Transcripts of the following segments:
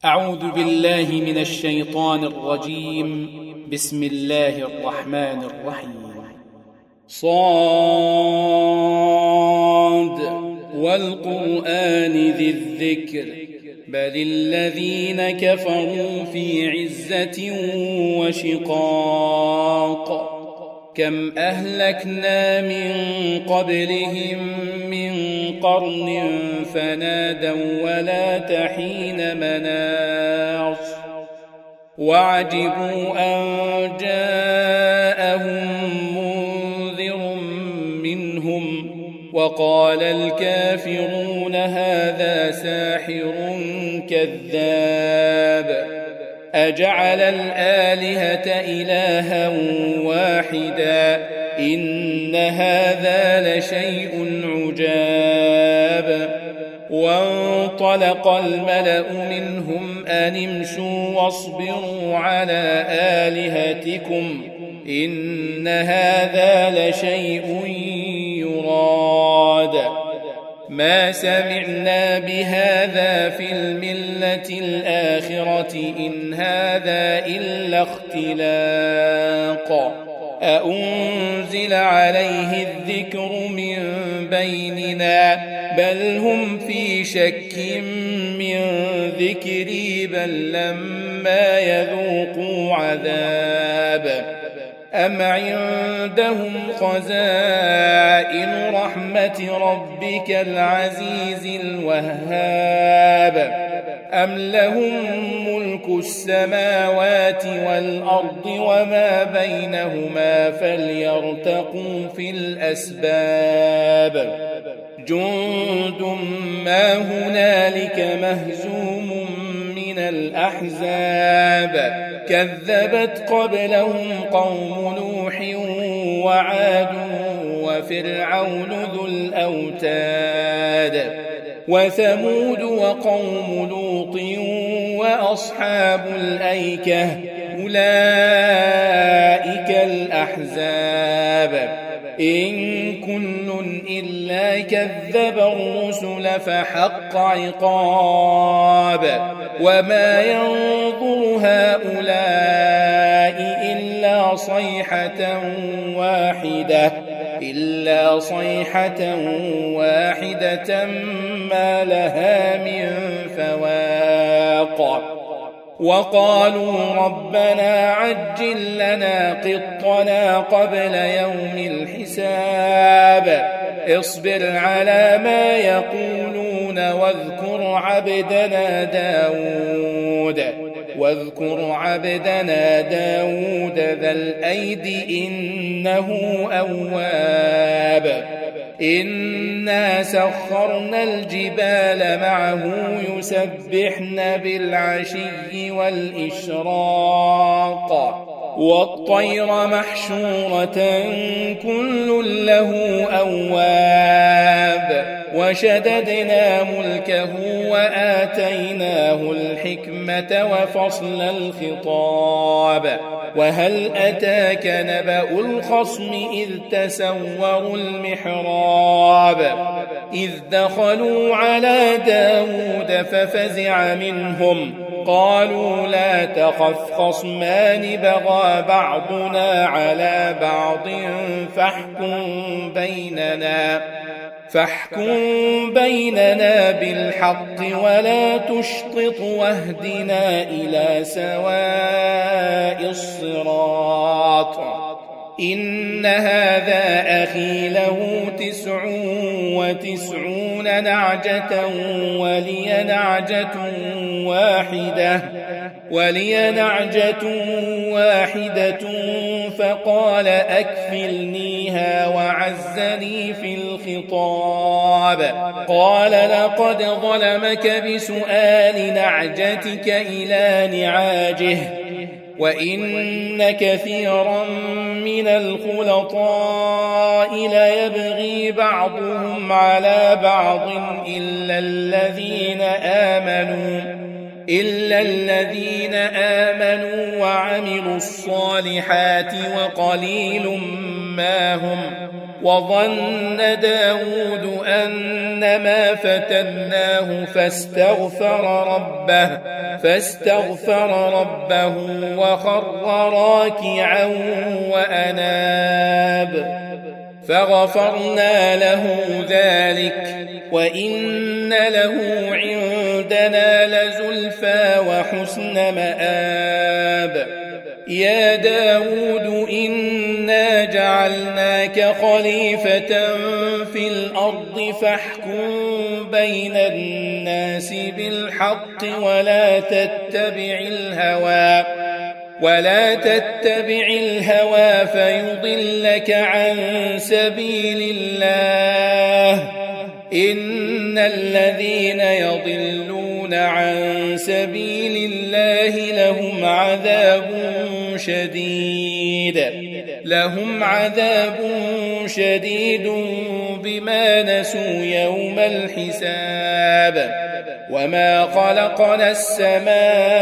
أعوذ بالله من الشيطان الرجيم. بسم الله الرحمن الرحيم. صاد والقرآن ذي الذكر بل الذين كفروا في عزة وشقاق كم أهلكنا من قبلهم من قرن فنادوا ولا تحين مناص وعجبوا أن جاءهم منذر منهم وقال الكافرون هذا ساحر كذاب أجعل الآلهة إلها واحدا إن هذا لشيء عجاب وانطلق الملأ منهم أن امشوا واصبروا على آلهتكم إن هذا لشيء يراد ما سمعنا بهذا في الملة الآخرة إن هذا إلا اختلاق أأنزل عليه الذكر من بيننا بل هم في شك من ذكري بل لما يذوقوا عذاب أم عندهم خزائن رحمة ربك العزيز الوهاب أم لهم ملك السماوات والأرض وما بينهما فليرتقوا في الأسباب جند ما هنالك مهزوم من الأحزاب كذبت قبلهم قوم نوح وعاد وفرعون ذو الأوتاد وثمود وقوم لوط وأصحاب الأيكة أولئك الأحزاب إن كل إلا كذب الرسل فحق عقاب وما ينظر هؤلاء إلا صيحة واحدة ما لها من فواق وقالوا ربنا عجل لنا قطنا قبل يوم الحساب اصبر على ما يقولون واذكر عبدنا داود ذا الأيد إنه أواب إنا سخرنا الجبال معه يسبحن بالعشي والإشراق والطير محشورة كل له أواب وشددنا ملكه وآتيناه الحكمة وفصل الخطاب وهل أتاك نبأ الخصم إذ تسوروا المحراب إذ دخلوا على داود ففزع منهم قالوا لا تخف خصمان بغى بعضنا على بعض فاحكم بيننا بالحق ولا تشطط واهدنا إلى سواء الصراط إن هذا أخي له 99 نعجة ولي نعجة واحدة فقال أكفلنيها وعزني في الخطاب قال لقد ظلمك بسؤال نعجتك إلى نعاجه وإن كثيرا من الخلطاء ليبغي بعضهم على بعض إلا الذين آمنوا وعملوا الصالحات وقليل ما هم وظن داود أنما فتناه فاستغفر ربه وخر راكعا وأناب فغفرنا له ذلك وإن له عندنا لزلفى وحسن مآب. يا داود إنا جعلناك خليفة في الأرض فاحكم بين الناس بالحق ولا تتبع الهوى فيضلك عن سبيل الله. إن الذين يضلون عن سبيل الله لهم عذاب شديد بما نسوا يوم الحساب. وما خلقنا السماء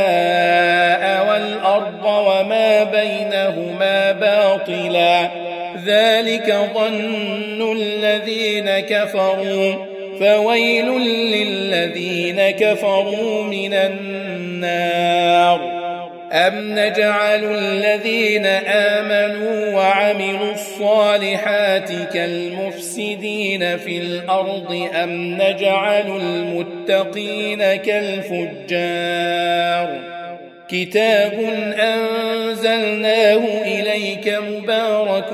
والأرض وما بينهما باطلا ذلك ظن الذين كفروا فويل للذين كفروا من النار. أم نجعل الذين آمنوا وعملوا الصالحات كالمفسدين في الأرض أم نجعل المتقين كالفجار. كتاب أنزلناه إليك مبارك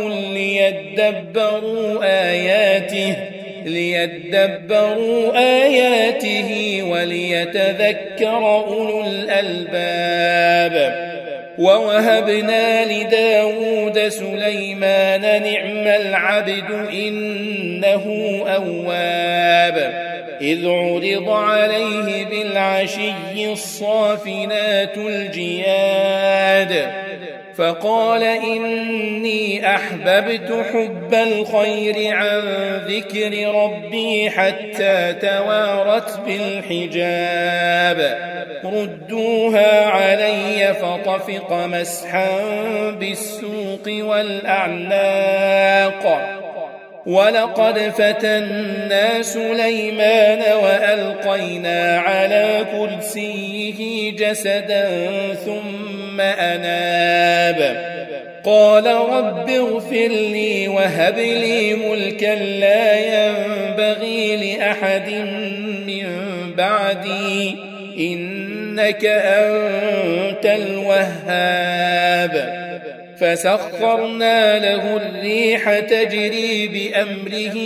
ليدبروا آياته وليتذكر أولو الألباب. ووهبنا لداود سليمان نعم العبد إنه أواب. إذ عرض عليه بالعشي الصافنات الجياد فقال إني أحببت حب الخير عن ذكر ربي حتى توارت بالحجاب. ردوها علي فطفق مسحا بالسوق والأعناق. ولقد فتنا سليمان وألقينا على كرسيه جسدا ثم أناب. قال رب اغفر لي وهب لي ملكا لا ينبغي لأحد من بعدي إنك أنت الوهاب. فسخرنا له الريح تجري بأمره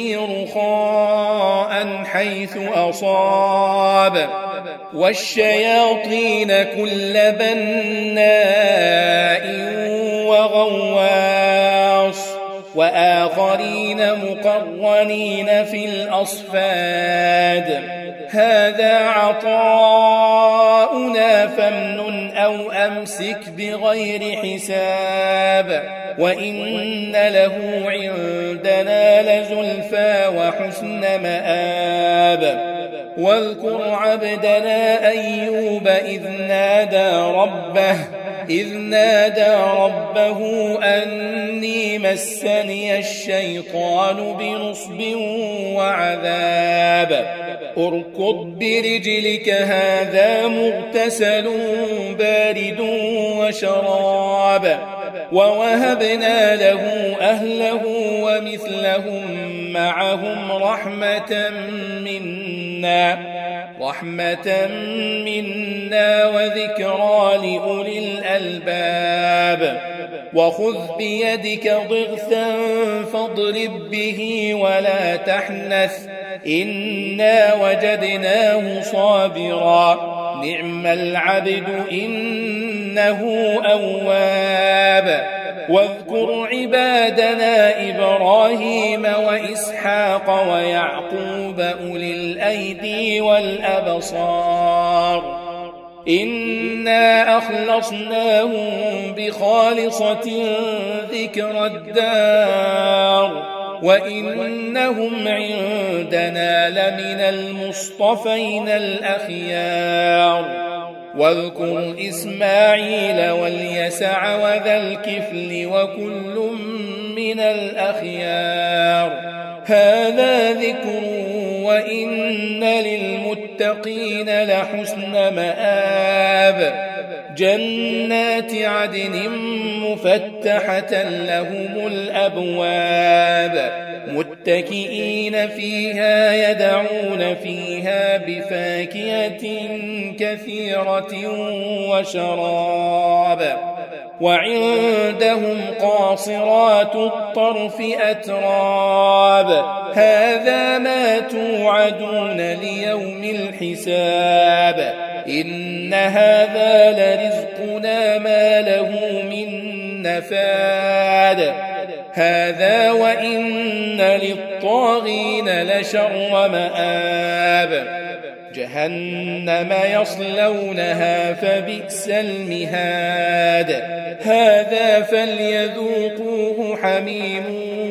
رخاء حيث أصاب والشياطين كل بناء وغواص وآخرين مقرنين في الأصفاد. هذا عطاؤنا فامنن أو أمسك بغير حساب وإن له عندنا لزلفى وحسن مآب. واذكر عبدنا أيوب إذ نادى ربه أني مسني الشيطان بنصب وعذاب. اركض برجلك هذا مغتسل بارد وشراب. ووهبنا له أهله ومثلهم معهم رحمة منا وذكرى لأولي الألباب. وخذ بيدك ضغثا فاضرب به ولا تحنث إنا وجدناه صابرا نعم العبد إنه أواب. واذكر عبادنا إبراهيم وإسحاق ويعقوب أولي الأيدي والأبصار إنا أخلصناهم بخالصة ذكر الدار وإنهم عندنا لمن المصطفين الأخيار. واذكر إسماعيل واليسع وذا الكفل وكل من الأخيار. هذا ذكر وإن للمتقين لحسن مآب. جنات عدن مفتحة لهم الأبواب متكئين فيها يدعون فيها بفاكهة كثيرة وشراب. وعندهم قاصرات الطرف أتراب. هذا ما توعدون ليوم الحساب. إن هذا لرزقنا ما له من نفاد. هذا وإن للطاغين لشر مآب. جهنم يصلونها فبئس المهاد. هذا فليذوقوه حميم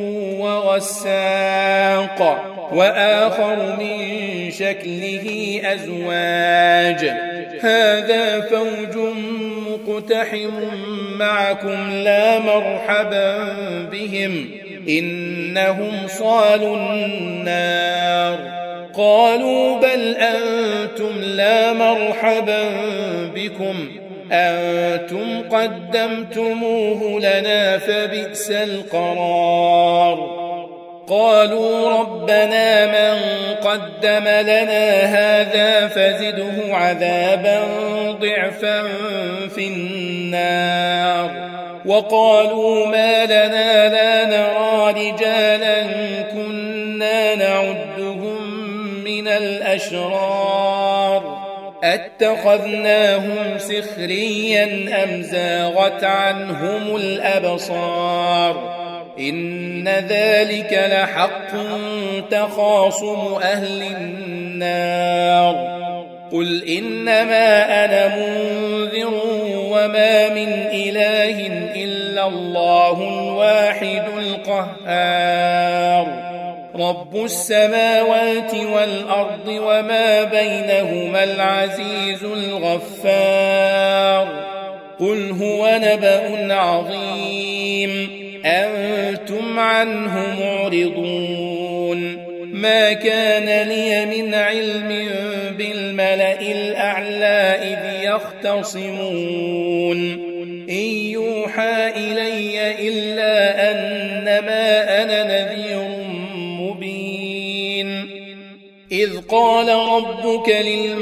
وغساق وآخر من شكله أزواج. هذا فوج مقتحم معكم لا مرحبا بهم إنهم صالوا النار. قالوا بل أنتم لا مرحبا بكم أنتم قدمتموه لنا فبئس القرار. قالوا ربنا من قدم لنا هذا فزده عذابا ضعفا في النار. وقالوا ما لنا لا نرى رجالا كنا نعدهم من الأشرار أتخذناهم سخريا أم زاغت عنهم الأبصار. إن ذلك لحق تخاصم أهل النار. قل إنما أنا منذر وما من إله إلا الله الواحد القهار. رب السماوات والأرض وما بينهما العزيز الغفار. قل هو نبأ عظيم أنتم عنه معرضون. ما كان لي من علم بالملأ الأعلى إذ يختصمون إن يوحى إلي إلا أنما أنا نذير مبين. إذ قال ربك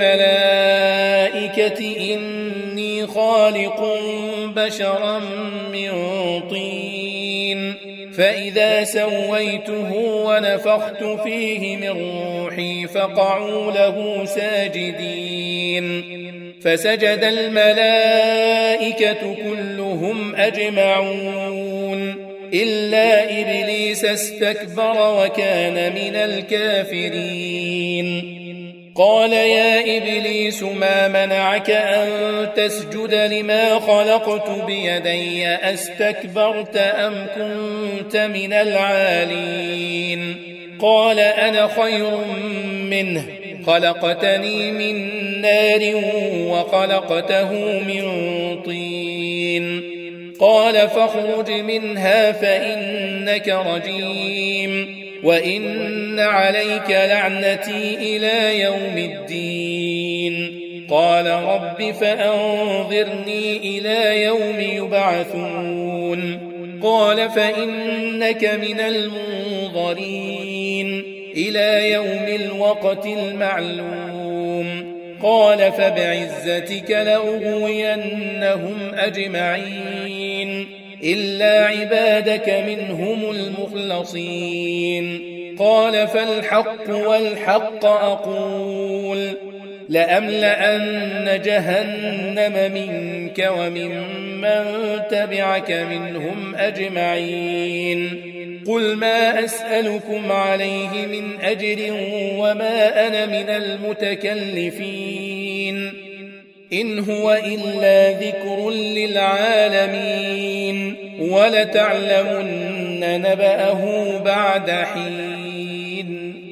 للملائكة إني خالق بشرا من طين فإذا سويته ونفخت فيه من روحي فقعوا له ساجدين. فسجد الملائكة كلهم أجمعون إلا إبليس استكبر وكان من الكافرين. قال يا إبليس ما منعك أن تسجد لما خلقت بيدي أستكبرت أم كنت من العالين؟ قال أنا خير منه خلقتني من نار وخلقته من طين. قال فاخرج منها فإنك رجيم وإن عليك لعنتي إلى يوم الدين. قال رب فأنظرني إلى يوم يبعثون. قال فإنك من المنظرين إلى يوم الوقت المعلوم. قال فبعزتك لأغوينهم أجمعين إلا عبادك منهم المخلصين. قال فالحق والحق أقول لأملأن جهنم منك وممن تبعك منهم أجمعين. قل ما أسألكم عليه من أجر وما أنا من المتكلفين إن هو إلا ذكر للعالمين ولتعلمن نبأه بعد حين.